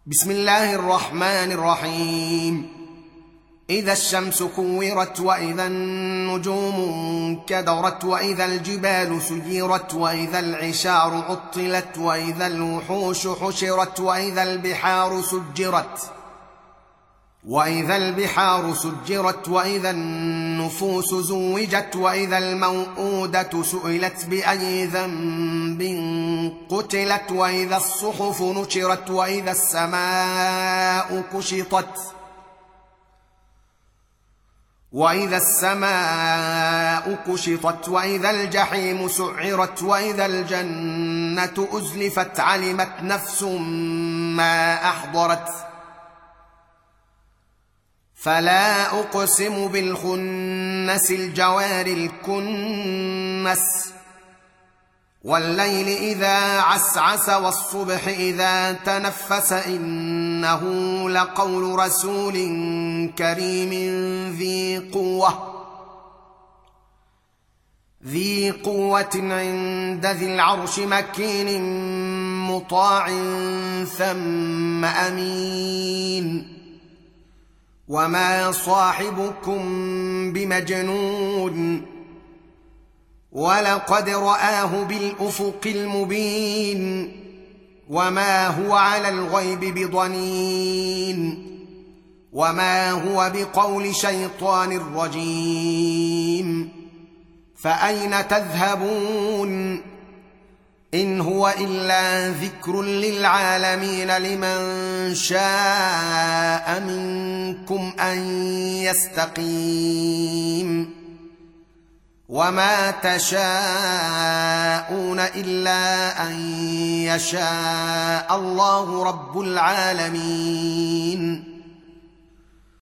بسم الله الرحمن الرحيم. إذا الشمس كورت، وإذا النجوم كدرت، وإذا الجبال سيرت، وإذا العشار عطلت، وإذا الوحوش حشرت، وإذا البحار سجرت، وإذا النفوس زوجت، وإذا الموءودة سئلت بأي ذنب قتلت، وإذا الصحف نشرت، وإذا السماء كشطت، وإذا الجحيم سعرت، وإذا الجنة أزلفت، علمت نفس ما أحضرت. فلا أقسم بالخنس، الجوار الكنس، والليل إذا عسعس، والصبح إذا تنفس، إنه لقول رسول كريم ذي قوة عند ذي العرش، مكين مطاع ثم أمين. وما صاحبكم بمجنون، ولقد رآه بالأفق المبين، وما هو على الغيب بضنين، وما هو بقول شيطان رجيم. فأين تذهبون؟ إن هو إلا ذكر للعالمين، لمن شاء منكم أن يستقيم. وما تشاءون إلا أن يشاء الله رب العالمين.